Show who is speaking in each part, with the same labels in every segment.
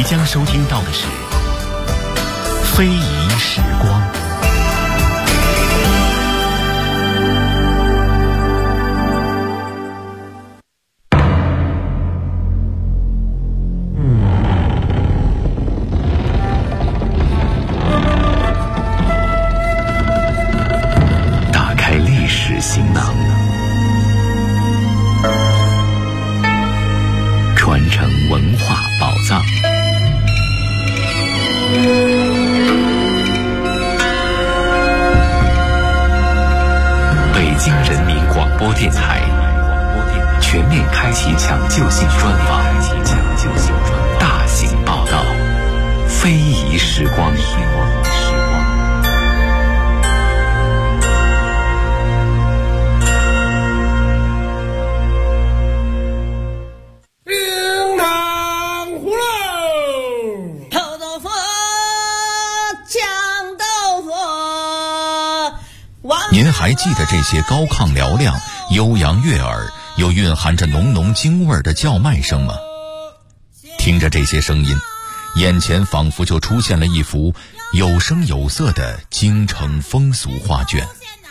Speaker 1: 将收听到的是非遗时光。打开历史行囊，传承文化宝藏。北京人民广播电台全面开启抢救性专访，大型报道，非遗时光。您还记得这些高亢嘹亮、悠扬悦耳又蕴含着浓浓京味儿的叫卖声吗？听着这些声音，眼前仿佛就出现了一幅有声有色的京城风俗画卷。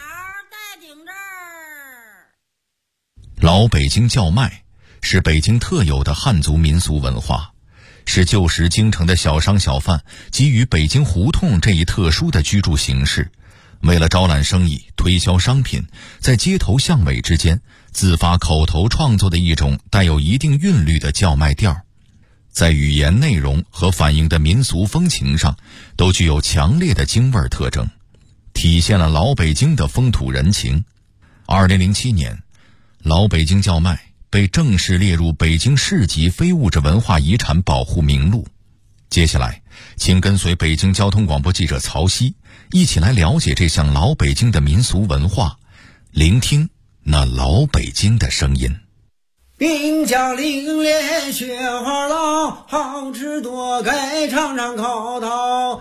Speaker 1: 老北京叫卖是北京特有的汉族民俗文化，是旧时京城的小商小贩基于北京胡同这一特殊的居住形式，为了招揽生意、推销商品，在街头巷尾之间自发口头创作的一种带有一定韵律的叫卖调，在语言内容和反映的民俗风情上都具有强烈的京味特征，体现了老北京的风土人情。2007年，老北京叫卖被正式列入北京市级非物质文化遗产保护名录。接下来，请跟随北京交通广播记者曹曦一起来了解这项老北京的民俗文化，聆听那老北京的声音。
Speaker 2: 兵将领练雪花刀，好吃多该尝尝口头。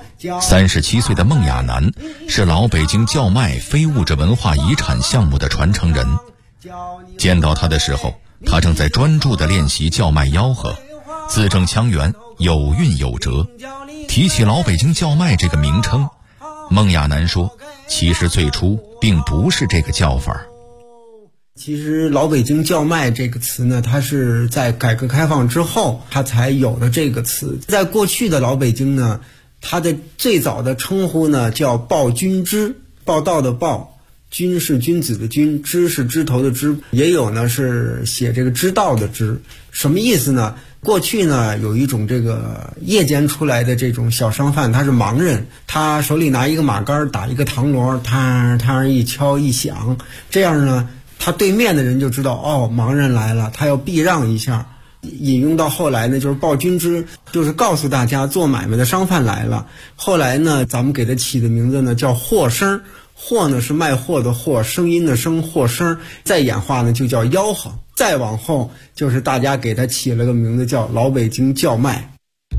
Speaker 1: 37岁的孟亚楠是老北京叫卖非物质文化遗产项目的传承人。见到他的时候，他正在专注地练习叫卖吆喝，字正腔圆，有韵有辙。提起老北京叫卖这个名称，孟亚楠说，其实最初并不是这个叫法。
Speaker 2: 其实老北京叫卖这个词呢，它是在改革开放之后它才有的这个词。在过去的老北京呢，它的最早的称呼呢叫报君知，报道的报，君是君子的君，知是枝头的枝，也有呢是写这个知道的知。什么意思呢？过去呢有一种这个夜间出来的这种小商贩，他是盲人，他手里拿一个马杆打一个唐锣，他一敲一响，这样呢他对面的人就知道，哦，盲人来了，他要避让一下。引用到后来呢，就是报君知，就是告诉大家做买卖的商贩来了。后来呢，咱们给他起的名字呢叫货声，货呢是卖货的货，声音的声，货声。再演化呢就叫吆喝，再往后就是大家给他起了个名字叫老北京叫卖。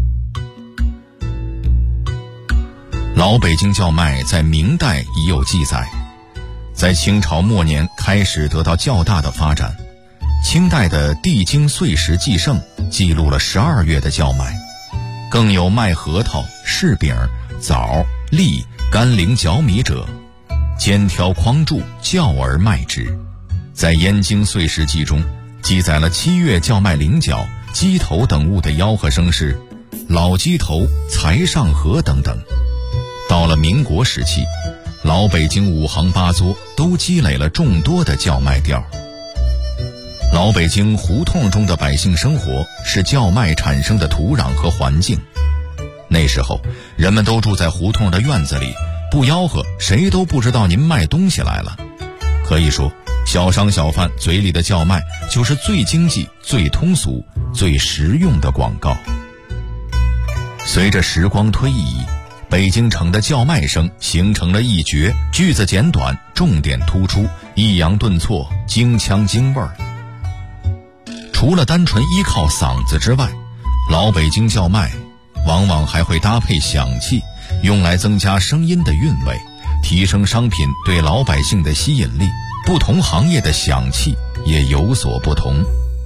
Speaker 1: 老北京叫卖在明代已有记载，在清朝末年开始得到较大的发展。清代的《地经岁时记胜》记录了12月的叫卖，更有卖核桃、柿饼、枣、栗、甘霖嚼米者，肩挑筐柱，叫而卖之。在《燕京岁时记》中记载了7月叫卖菱角、鸡头等物的吆喝声是老鸡头、财上河等等。到了民国时期，老北京5行8作都积累了众多的叫卖调。老北京胡同中的百姓生活是叫卖产生的土壤和环境。那时候人们都住在胡同的院子里，不吆喝谁都不知道您卖东西来了。可以说，小商小贩嘴里的叫卖就是最经济、最通俗、最实用的广告。随着时光推移，北京城的叫卖声形成了一绝，句子简短，重点突出，抑扬顿挫，京腔京味儿。除了单纯依靠嗓子之外，老北京叫卖往往还会搭配响器，用来增加声音的韵味，提升商品对老百姓的吸引力。不同行业的响器也有所不同。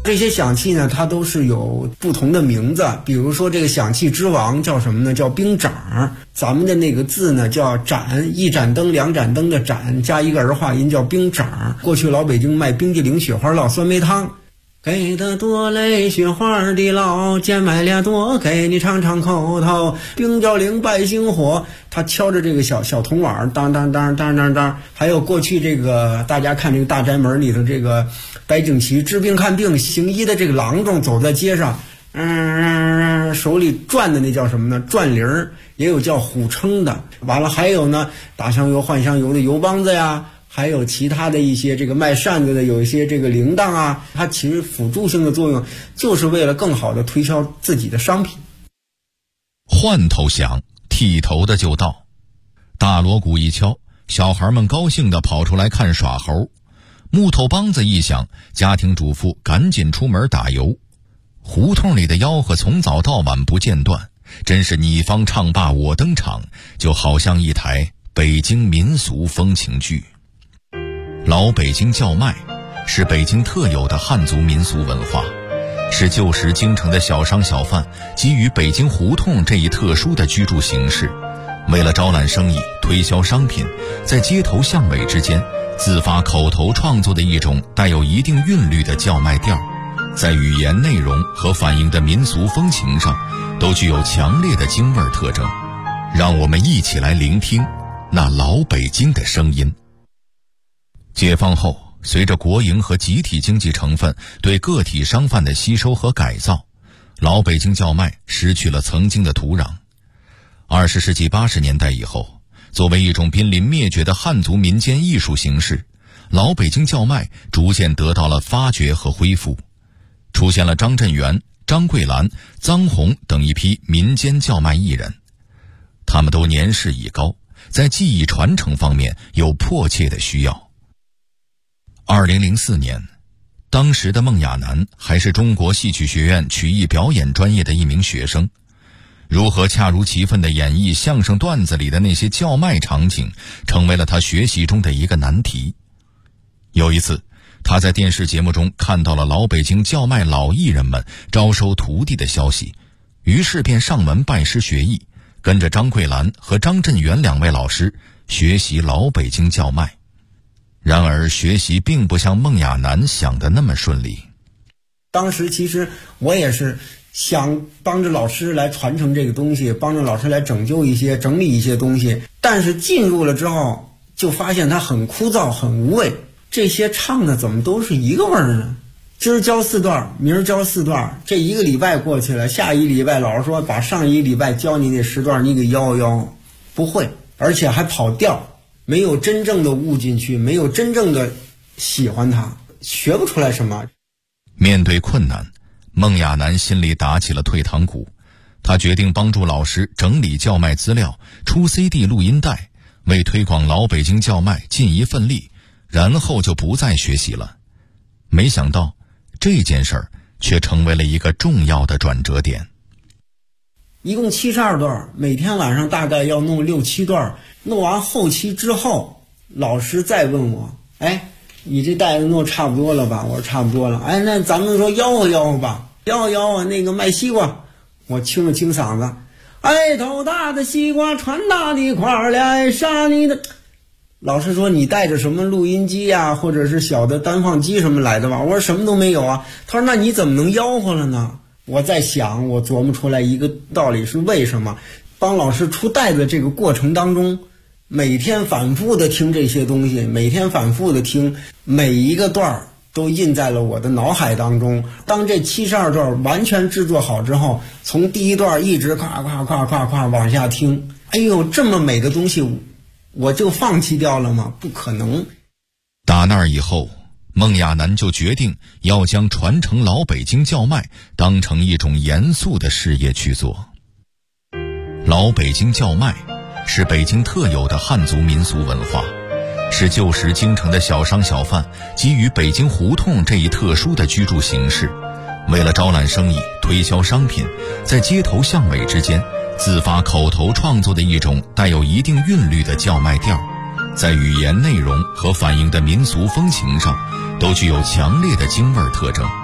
Speaker 2: 这些响器呢，它都是有不同的名字，比如说这个响器之王叫什么呢？叫兵长。咱们的那个字呢叫盏，一盏灯两盏灯的盏加一个儿化音叫兵长。过去老北京卖冰激凌、雪花酪、酸梅汤，给的多嘞雪花的酪，贱卖俩多给你尝尝口头。冰雕灵拜星火，他敲着这个小铜碗，当当当当当当。还有过去这个大家看这个大宅门里头这个白景琦治病看病行医的这个郎中走在街上，手里转的那叫什么呢？转铃儿，也有叫虎称的。完了还有呢，打香油换香油的油帮子呀，还有其他的一些这个卖扇子的，有一些这个铃铛啊，它其实辅助性的作用就是为了更好的推销自己的商品。
Speaker 1: 换头响，剃头的就到。大锣鼓一敲，小孩们高兴地跑出来看耍猴。木头梆子一响，家庭主妇赶紧出门打油。胡同里的吆喝从早到晚不间断，真是你方唱罢我登场，就好像一台北京民俗风情剧。老北京叫卖是北京特有的汉族民俗文化，是旧时京城的小商小贩基于北京胡同这一特殊的居住形式，为了招揽生意、推销商品，在街头巷尾之间自发口头创作的一种带有一定韵律的叫卖调，在语言内容和反映的民俗风情上都具有强烈的京味特征。让我们一起来聆听那老北京的声音。解放后，随着国营和集体经济成分对个体商贩的吸收和改造，老北京叫卖失去了曾经的土壤。20世纪80年代以后，作为一种濒临灭绝的汉族民间艺术形式，老北京叫卖逐渐得到了发掘和恢复，出现了张振元、张桂兰、臧洪等一批民间叫卖艺人。他们都年事已高，在技艺传承方面有迫切的需要。2004年，当时的孟亚楠还是中国戏曲学院曲艺表演专业的一名学生，如何恰如其分地演绎相声段子里的那些叫卖场景，成为了他学习中的一个难题。有一次，他在电视节目中看到了老北京叫卖老艺人们招收徒弟的消息，于是便上门拜师学艺，跟着张桂兰和张振元两位老师学习老北京叫卖。然而学习并不像孟亚楠想的那么顺利。
Speaker 2: 当时其实我也是想帮着老师来传承这个东西，帮着老师来整理一些东西，但是进入了之后就发现它很枯燥很无味，这些唱的怎么都是一个味儿呢？今儿教4段，明儿教4段，这一个礼拜过去了，下一礼拜老师说把上一礼拜教你那10段你给吆，不会，而且还跑调，没有真正的悟进去，没有真正的喜欢它，学不出来什么。
Speaker 1: 面对困难，孟亚楠心里打起了退堂鼓。他决定帮助老师整理叫卖资料，出 CD 录音带，为推广老北京叫卖尽一份力，然后就不再学习了。没想到这件事儿却成为了一个重要的转折点。
Speaker 2: 一共72段，每天晚上大概要弄6、7段，弄完后期之后，老师再问我，你这带子弄差不多了吧？我说差不多了。那咱们说吆喝吧，吆那个卖西瓜。我清了清嗓子，头大的西瓜穿大的块儿来杀你的。老师说你带着什么录音机呀，或者是小的单放机什么来的吧？我说什么都没有啊。他说那你怎么能吆喝了呢？我在想，我琢磨出来一个道理是为什么。帮老师出带子这个过程当中，每天反复的听这些东西，每天反复的听，每一个段都印在了我的脑海当中。当这72段完全制作好之后，从第一段一直夸往下听，这么美的东西我就放弃掉了吗？不可能。
Speaker 1: 打那儿以后，孟亚楠就决定要将传承老北京叫卖当成一种严肃的事业去做。老北京叫卖是北京特有的汉族民俗文化，是旧时京城的小商小贩基于北京胡同这一特殊的居住形式，为了招揽生意、推销商品，在街头巷尾之间自发口头创作的一种带有一定韵律的叫卖调，在语言内容和反映的民俗风情上都具有强烈的京味特征。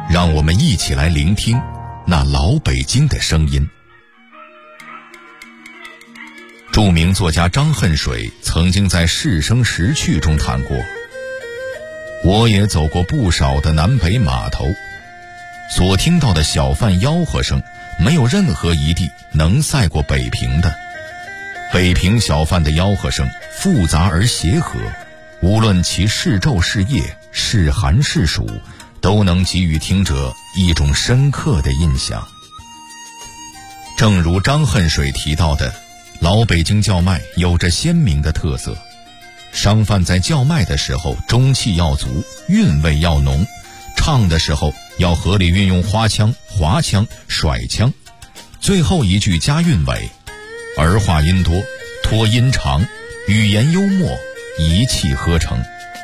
Speaker 1: 让我们一起来聆听那老北京的声音。著名作家张恨水曾经在《市声识趣》中谈过，我也走过不少的南北码头，所听到的小贩吆喝声没有任何一地能赛过北平的。北平小贩的吆喝声复杂而协和，无论其是昼是夜，是寒是暑，都能给予听者一种深刻的印象。正如张恨水提到的，老北京叫卖有着鲜明的特色，商贩在叫卖的时候中气要足，韵味要浓，唱的时候要合理运用花腔、滑腔、甩腔，最后一句加韵尾，儿化音多，拖音长，语言幽默，一气呵成。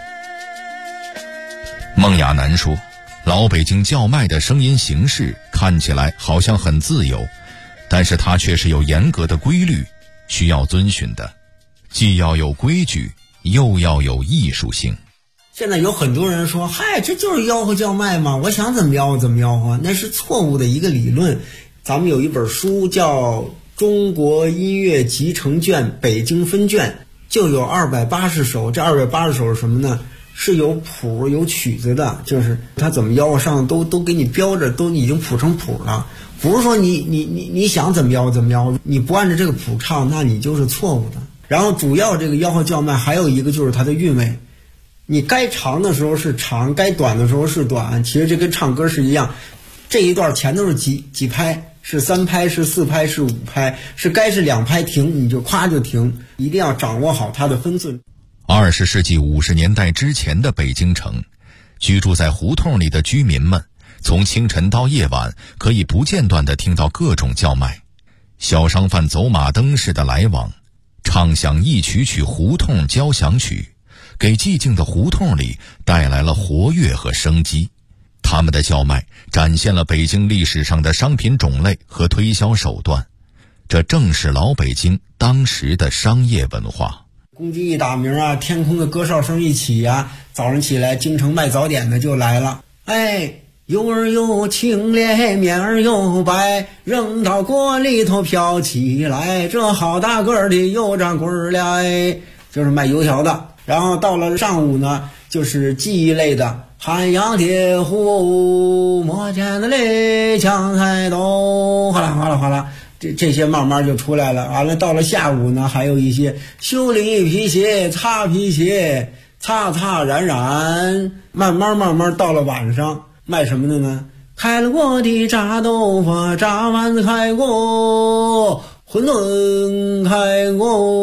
Speaker 1: 孟亚楠说，老北京叫卖的声音形式看起来好像很自由，但是它却是有严格的规律需要遵循的，既要有规矩，又要有艺术性。
Speaker 2: 现在有很多人说，嗨，这就是吆喝叫卖嘛，我想怎么吆喝怎么吆喝，那是错误的一个理论。咱们有一本书叫《中国音乐集成卷北京分卷》，就有280首，这280首是什么呢？是有谱有曲子的，就是它怎么吆喝上都给你标着，都已经谱成谱了。不是说你想怎么吆喝怎么吆喝，你不按照这个谱唱，那你就是错误的。然后主要这个吆喝叫卖还有一个就是它的韵味，你该长的时候是长，该短的时候是短，其实这跟唱歌是一样，这一段前头是几拍，是3拍是4拍是5拍，是该是2拍停你就夸就停，一定要掌握好它的分寸。
Speaker 1: 20世纪50年代之前的北京城，居住在胡同里的居民们从清晨到夜晚可以不间断地听到各种叫卖，小商贩走马灯似的来往，唱响一曲曲胡同交响曲，给寂静的胡同里带来了活跃和生机。他们的叫卖展现了北京历史上的商品种类和推销手段，这正是老北京当时的商业文化。
Speaker 2: 公鸡一打鸣啊，天空的歌哨声一起啊，早上起来京城卖早点的就来了。哎，油儿又清咧，面儿又白，扔到锅里头飘起来，这好大个的油炸棍儿来，就是卖油条的。然后到了上午呢，就是技艺类的，汉阳铁壶，磨尖的嘞，酱菜豆，哗啦哗啦哗啦，这些慢慢就出来了。完了到了下午呢，还有一些修理皮鞋、擦皮鞋、擦染染，慢慢到了晚上卖什么的呢？开了锅的炸豆腐，炸丸子开锅，馄饨开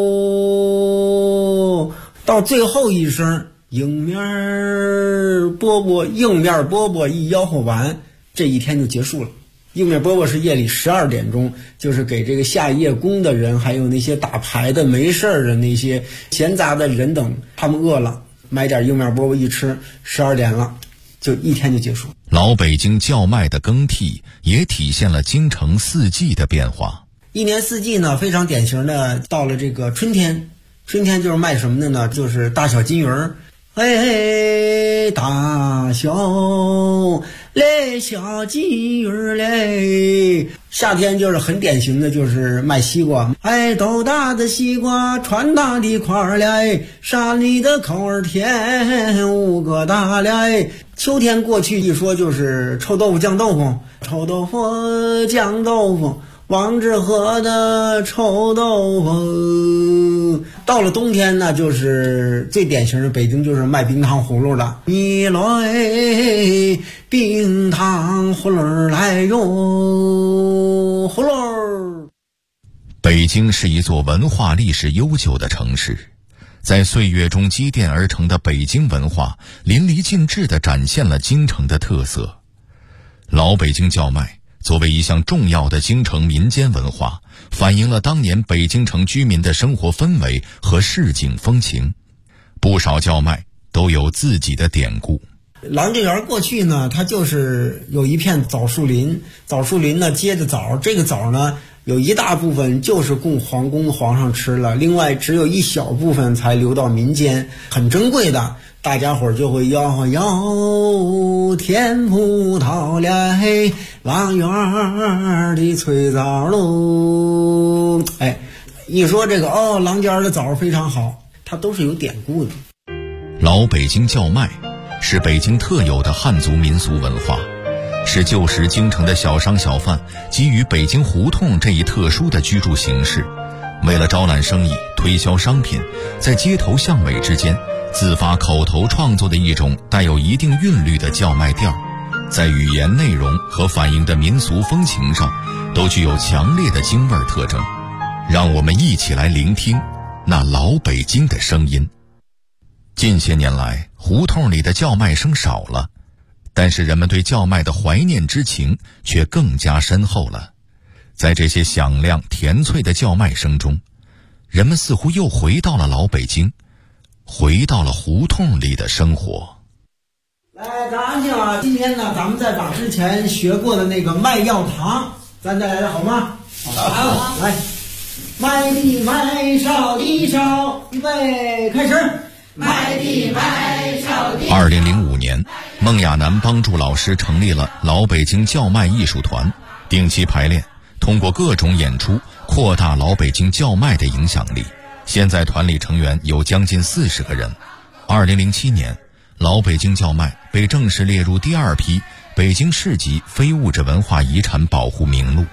Speaker 2: 锅，到最后一声硬面饽饽一吆喝完，这一天就结束了。硬面饽饽是夜里12点钟，就是给这个下夜工的人，还有那些打牌的没事儿的那些闲杂的人等，他们饿了买点硬面饽饽一吃，12点了就一天就结束。
Speaker 1: 老北京叫卖的更替也体现了京城四季的变化。
Speaker 2: 一年四季呢，非常典型的到了这个春天就是卖什么的呢？就是大小金鱼儿。哎，大小嘞，小金鱼儿嘞。夏天就是很典型的，就是卖西瓜。哎，豆大的西瓜，穿大的块儿嘞，山里的口儿甜，5个大嘞。秋天过去一说就是臭豆腐酱豆腐，臭豆腐酱豆腐，王致和的臭豆腐。到了冬天呢，就是最典型的北京就是卖冰糖葫芦的，你来冰糖葫芦来哟，葫芦。
Speaker 1: 北京是一座文化历史悠久的城市，在岁月中积淀而成的北京文化淋漓尽致地展现了京城的特色。老北京叫卖作为一项重要的京城民间文化，反映了当年北京城居民的生活氛围和市井风情。不少叫卖都有自己的典故。
Speaker 2: 兰桂园过去呢，它就是有一片枣树林，枣树林呢结的枣，这个枣呢有一大部分就是供皇宫皇上吃了，另外只有一小部分才流到民间，很珍贵的。大家伙就会吆吆甜葡萄嘞，望园的脆枣喽。一说这个郎家的枣非常好，它都是有典故的。
Speaker 1: 老北京叫卖是北京特有的汉族民俗文化，是旧时京城的小商小贩基于北京胡同这一特殊的居住形式，为了招揽生意、推销商品，在街头巷尾之间自发口头创作的一种带有一定韵律的叫卖调，在语言内容和反映的民俗风情上都具有强烈的京味特征。让我们一起来聆听那老北京的声音。近些年来，胡同里的叫卖声少了，但是人们对叫卖的怀念之情却更加深厚了。在这些响亮甜脆的叫卖声中，人们似乎又回到了老北京，回到了胡同里的生活。
Speaker 2: 来，咱安静啊！今天呢，咱们再把之前学过的那个卖药堂，咱再来好吗？好，来，卖地卖烧地烧，预备开始。卖地卖烧地。
Speaker 1: 2005年，孟亚楠帮助老师成立了老北京叫卖艺术团，定期排练，通过各种演出扩大老北京叫卖的影响力。现在团里成员有将近40个人。2007年，老北京叫卖被正式列入第2批北京市级非物质文化遗产保护名录。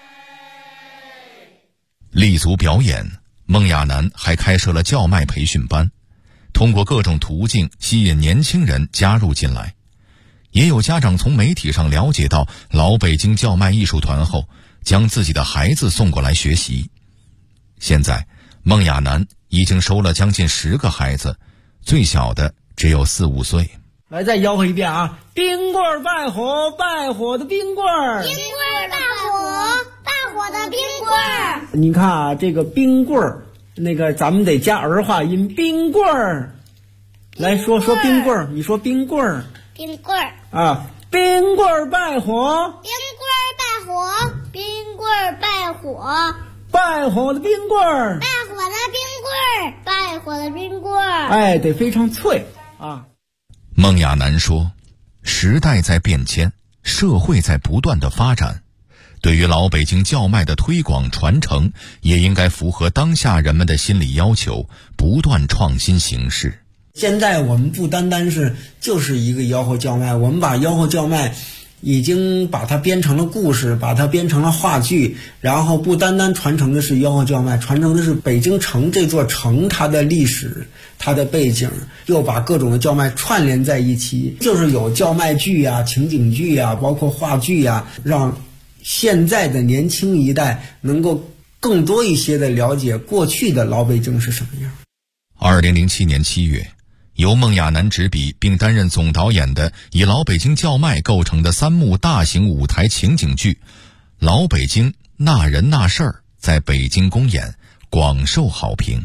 Speaker 1: 立足表演，孟亚楠还开设了叫卖培训班，通过各种途径吸引年轻人加入进来。也有家长从媒体上了解到老北京叫卖艺术团后，将自己的孩子送过来学习。现在孟亚楠已经收了将近10个孩子，最小的只有4、5岁。
Speaker 2: 来，再吆喝一遍啊！冰棍儿拜火，拜火的冰棍儿，
Speaker 3: 冰棍儿拜火，拜火的冰棍儿。
Speaker 2: 你看啊，这个冰棍儿，那个咱们得加儿化音，冰棍儿。来说冰棍儿，你说冰棍儿。
Speaker 3: 冰棍儿
Speaker 2: 啊，冰棍儿拜火，
Speaker 3: 冰棍儿拜火，冰棍儿拜火，
Speaker 2: 拜火的冰棍儿，
Speaker 3: 拜火的冰棍儿，拜火的冰棍儿。
Speaker 2: 得非常脆啊。
Speaker 1: 孟亚楠说，时代在变迁，社会在不断的发展，对于老北京叫卖的推广传承，也应该符合当下人们的心理要求，不断创新形式。
Speaker 2: 现在我们不单单是就是一个吆喝叫卖，我们把吆喝叫卖已经把它编成了故事，把它编成了话剧，然后不单单传承的是吆喝叫卖，传承的是北京城这座城它的历史、它的背景，又把各种的叫卖串联在一起，就是有叫卖剧啊、情景剧啊，包括话剧啊，让现在的年轻一代能够更多一些的了解过去的老北京是什么样。
Speaker 1: 2007年7月，由孟亚楠执笔并担任总导演的以老北京叫卖构成的3幕大型舞台情景剧《老北京那人那事儿》在北京公演，广受好评。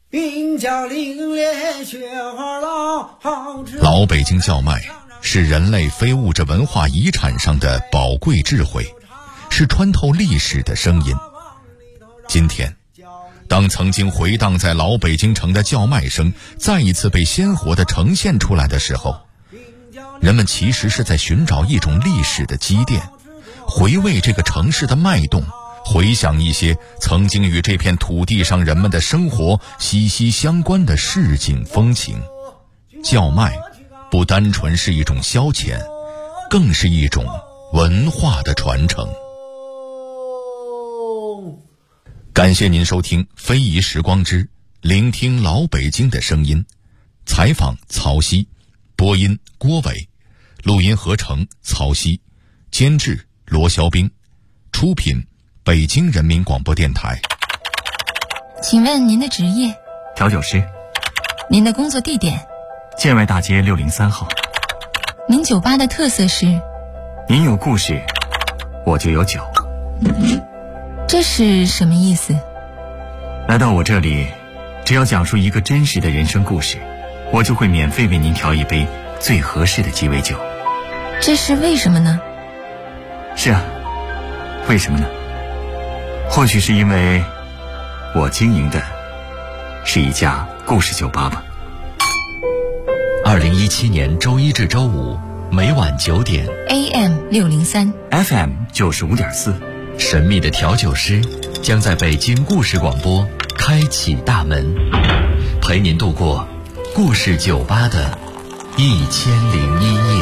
Speaker 1: 老北京叫卖是人类非物质文化遗产上的宝贵智慧，是穿透历史的声音。今天，当曾经回荡在老北京城的叫卖声再一次被鲜活地呈现出来的时候，人们其实是在寻找一种历史的积淀，回味这个城市的脉动，回想一些曾经与这片土地上人们的生活息息相关的市井风情。叫卖不单纯是一种消遣，更是一种文化的传承。感谢您收听《非遗时光之聆听老北京的声音》，采访曹曦，播音郭伟，录音合成曹曦，监制罗肖兵，出品北京人民广播电台。
Speaker 4: 请问您的职业？
Speaker 5: 调酒师。
Speaker 4: 您的工作地点？
Speaker 5: 建外大街603号。
Speaker 4: 您酒吧的特色是？
Speaker 5: 您有故事，我就有酒。
Speaker 4: 这是什么意思？
Speaker 5: 来到我这里，只要讲述一个真实的人生故事，我就会免费为您调一杯最合适的鸡尾酒。
Speaker 4: 这是为什么呢？
Speaker 5: 是啊，为什么呢？ 或许是因为我经营的是一家故事酒吧吧。
Speaker 6: 2017年周一至周五每晚9点
Speaker 4: AM603
Speaker 5: FM 95.4，
Speaker 6: 神秘的调酒师将在北京故事广播开启大门，陪您度过故事酒吧的1001夜。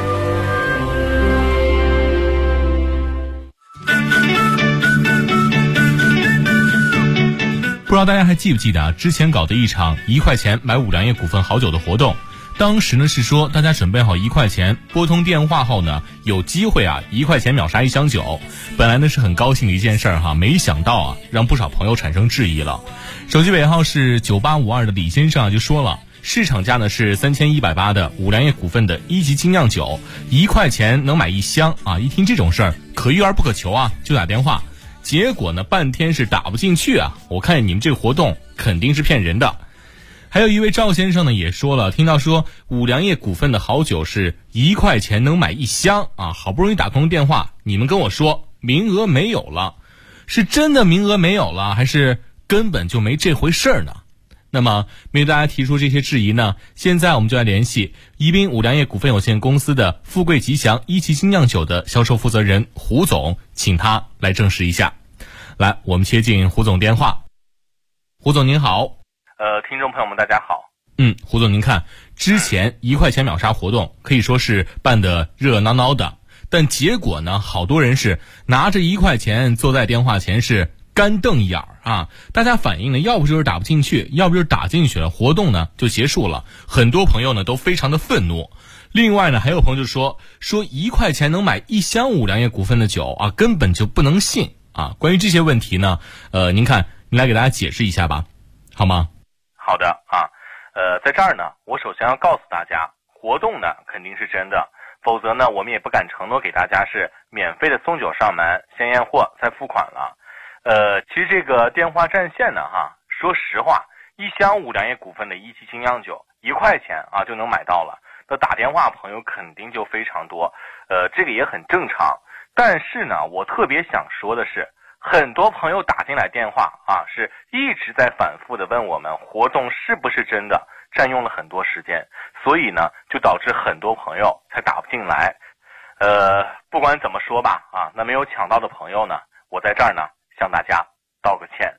Speaker 7: 不知道大家还记不记得之前搞的一场1块钱买五粮液股份好酒的活动，当时呢是说大家准备好1块钱，拨通电话后呢有机会1块钱秒杀1箱酒。本来呢是很高兴的一件事儿没想到让不少朋友产生质疑了。手机尾号是9852的李先生就说了，市场价呢是3180的五粮液股份的1级精酿酒，1块钱能买1箱一听这种事儿可遇而不可求就打电话。结果呢半天是打不进去我看你们这个活动肯定是骗人的。还有一位赵先生呢也说了，听到说五粮液股份的好酒是1块钱能买1箱好不容易打通电话，你们跟我说名额没有了，是真的名额没有了，还是根本就没这回事儿呢？那么面对大家提出这些质疑呢，现在我们就来联系宜宾五粮液股份有限公司的富贵吉祥1级精酿酒的销售负责人胡总，请他来证实一下。来，我们接进胡总电话。胡总您好。
Speaker 8: 听众朋友们大家好。
Speaker 7: 胡总您看，之前1块钱秒杀活动可以说是办得热闹闹的，但结果呢好多人是拿着1块钱坐在电话前是干瞪眼大家反映呢要不就是打不进去，要不就是打进去了，活动呢就结束了。很多朋友呢都非常的愤怒。另外呢还有朋友就说1块钱能买1箱五粮液股份的酒根本就不能信关于这些问题呢您看您来给大家解释一下吧，好吗？
Speaker 8: 好的在这儿呢我首先要告诉大家，活动呢肯定是真的，否则呢我们也不敢承诺给大家是免费的送酒上门，先验货再付款了。其实这个电话占线呢说实话，1箱五粮液股份的1级精酿酒1块钱就能买到了，那打电话朋友肯定就非常多，这个也很正常。但是呢我特别想说的是，很多朋友打进来电话是一直在反复的问我们活动是不是真的，占用了很多时间，所以呢就导致很多朋友才打不进来。不管怎么说吧那没有抢到的朋友呢，我在这儿呢向大家道个歉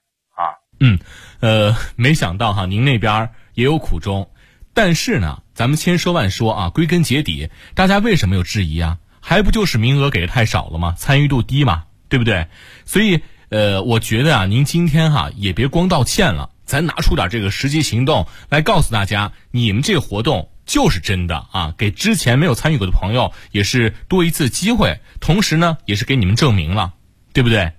Speaker 7: 没想到您那边也有苦衷。但是呢咱们千说万说归根结底大家为什么有质疑还不就是名额给的太少了吗？参与度低嘛，对不对？所以我觉得您今天也别光道歉了，咱拿出点这个实际行动来告诉大家，你们这个活动就是真的给之前没有参与过的朋友也是多一次机会，同时呢也是给你们证明了，对不对？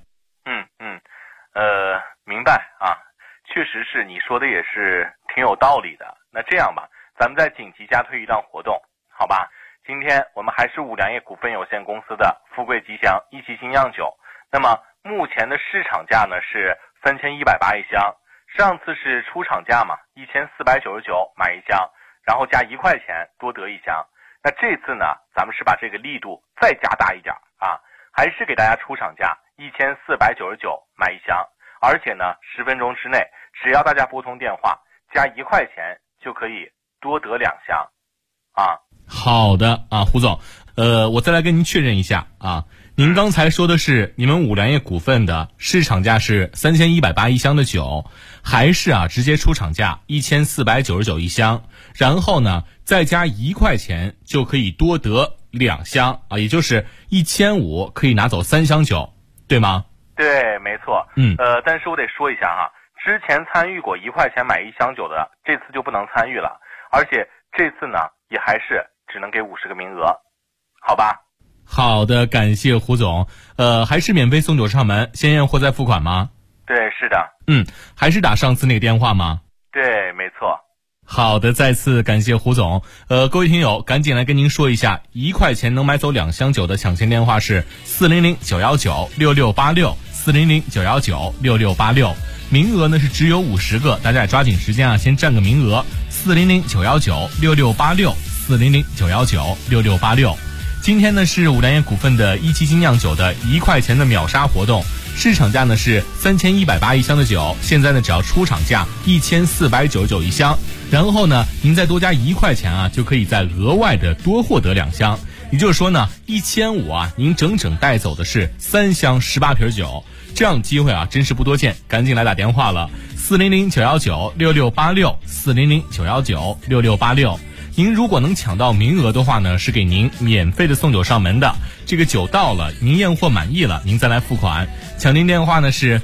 Speaker 8: 明白确实是你说的也是挺有道理的。那这样吧，咱们再紧急加推一档活动，好吧？今天我们还是五粮液股份有限公司的富贵吉祥1级精酿酒，那么目前的市场价呢是3180一箱，上次是出厂价嘛，1499买1箱，然后加1块钱多得1箱。那这次呢咱们是把这个力度再加大一点还是给大家出厂价1499买1箱，而且呢10分钟之内只要大家拨通电话加1块钱就可以多得2箱
Speaker 7: 好的胡总，我再来跟您确认一下您刚才说的是你们五粮液股份的市场价是3180一箱的酒，还是直接出厂价1499一箱，然后呢再加1块钱就可以多得2箱也就是1500可以拿走3箱酒，对吗？
Speaker 8: 对，没错。但是我得说一下之前参与过1块钱买1箱酒的，这次就不能参与了，而且这次呢也还是只能给50个名额，好吧？
Speaker 7: 好的，感谢胡总。还是免费送酒上门，先验货再付款吗？
Speaker 8: 对，是的。
Speaker 7: 还是打上次那个电话吗？
Speaker 8: 对，没错。
Speaker 7: 好的，再次感谢胡总。各位听友，赶紧来跟您说一下，1块钱能买走2箱酒的抢先电话是400-919-6686，400-919-6686。名额呢是只有50个，大家也抓紧时间先占个名额。400-919-6686，400-919-6686。今天呢是五粮液股份的1级精酿酒的1块钱的秒杀活动， 市场价呢是3180一箱的酒，现在呢只要出厂价1499一箱，然后呢您再多加1块钱啊，就可以再额外的多获得2箱。也就是说呢，1500啊，您整整带走的是3箱18瓶酒，这样的机会啊真是不多见，赶紧来打电话了，400-919-6686，400-919-6686。您如果能抢到名额的话呢，是给您免费的送酒上门的。这个酒到了，您验货满意了，您再来付款。抢订电话呢是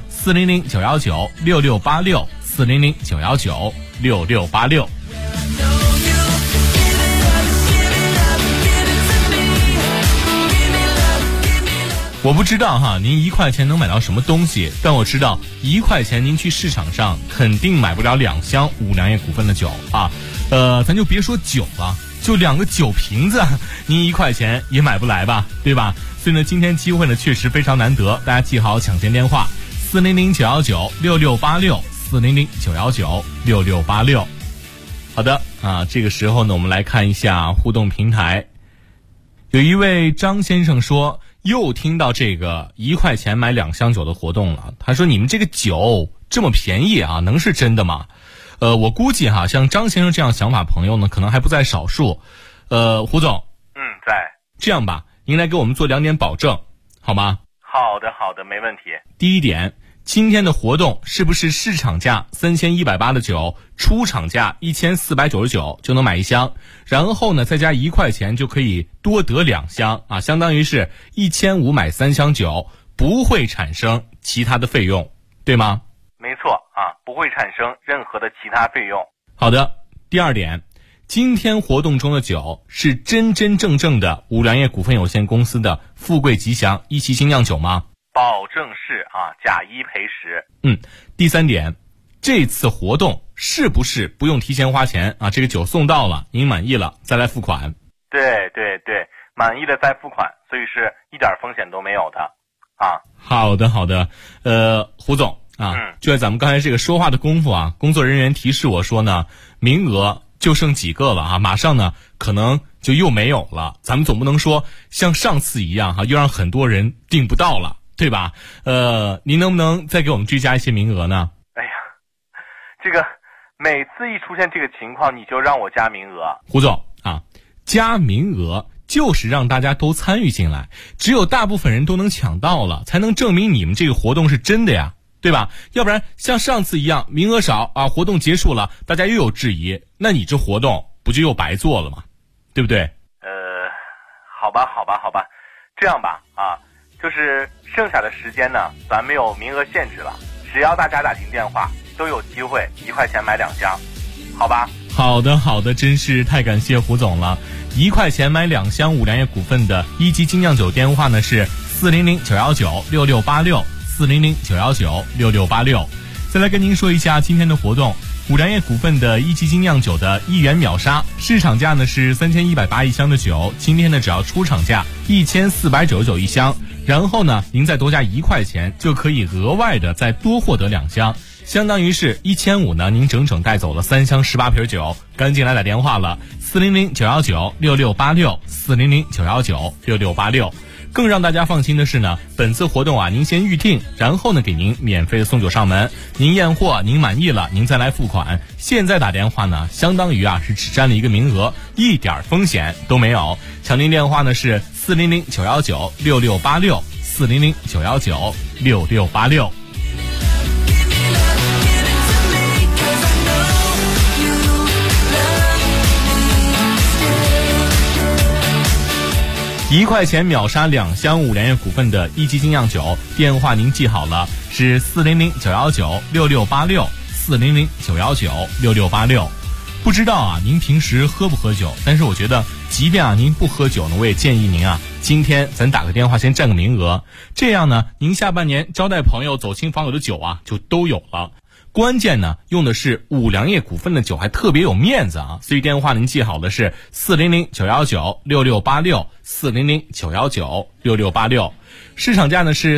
Speaker 7: 400-919-6686，400-919-6686。我不知道哈，您1块钱能买到什么东西，但我知道1块钱您去市场上肯定买不了2箱五粮液股份的酒啊。咱就别说酒了，就2个酒瓶子，您1块钱也买不来吧，对吧？所以呢，今天机会呢确实非常难得，大家记好抢先电话：400-919-6686，400-919-6686。好的啊，这个时候呢，我们来看一下互动平台。有一位张先生说，又听到这个1块钱买2箱酒的活动了。他说：“你们这个酒这么便宜啊，能是真的吗？”我估计哈，像张先生这样想法朋友呢，可能还不在少数。胡总，
Speaker 8: 在。
Speaker 7: 这样吧，您来给我们做2点保证，好吗？
Speaker 8: 好的，没问题。
Speaker 7: 第一点，今天的活动是不是市场价3180的酒，出厂价1499就能买1箱，然后呢再加1块钱就可以多得2箱啊，相当于是1500买3箱酒，不会产生其他的费用，对吗？
Speaker 8: 没错啊，不会产生任何的其他费用。
Speaker 7: 好的，第二点，今天活动中的酒是真真正正的五粮液股份有限公司的富贵吉祥一期精酿酒吗？
Speaker 8: 保证是啊，假一赔十。
Speaker 7: 第三点，这次活动是不是不用提前花钱啊？这个酒送到了，您满意了再来付款。
Speaker 8: 对，满意的再付款，所以是一点风险都没有的啊。
Speaker 7: 好的，胡总啊，就在咱们刚才这个说话的功夫啊，工作人员提示我说呢，名额就剩几个了啊，马上呢可能就又没有了。咱们总不能说像上次一样哈，又让很多人订不到了，对吧？您能不能再给我们追加一些名额呢？
Speaker 8: 哎呀，这个每次一出现这个情况，你就让我加名额。
Speaker 7: 胡总啊，加名额就是让大家都参与进来，只有大部分人都能抢到了，才能证明你们这个活动是真的呀，对吧？要不然像上次一样名额少啊，活动结束了大家又有质疑，那你这活动不就又白做了吗？对不对？
Speaker 8: 好吧，这样吧啊，就是剩下的时间呢，咱没有名额限制了，只要大家打进电话都有机会1块钱买2箱，好吧？
Speaker 7: 好的，真是太感谢胡总了。1块钱买2箱五粮液股份的一级精酿酒电话呢是400-919-6686，400-919-6686。再来跟您说一下今天的活动，五粮液股份的一级精酿酒的1元秒杀，市场价呢是3180一箱的酒，今天呢只要出厂价1499一箱，然后呢您再多加1块钱就可以额外的再多获得2箱，相当于是1500呢，您整整带走了3箱18瓶酒，赶紧来打电话了，400-919-6686，400-919-6686。更让大家放心的是呢，本次活动啊，您先预定，然后呢给您免费的送酒上门，您验货您满意了，您再来付款。现在打电话呢，相当于啊是只占了一个名额，一点风险都没有。抢订电话呢是400-919-6686，400-919-6686。1块钱秒杀2箱五粮液股份的一级精酿酒，电话您记好了，是400-919-6686，400-919-6686。不知道啊，您平时喝不喝酒？但是我觉得，即便啊您不喝酒呢，我也建议您啊，今天咱打个电话先占个名额，这样呢，您下半年招待朋友、走亲访友的酒啊，就都有了。关键呢，用的是五粮液股份的酒，还特别有面子啊！所以电话您记好的是400-919-6686，400-919-6686，市场价呢是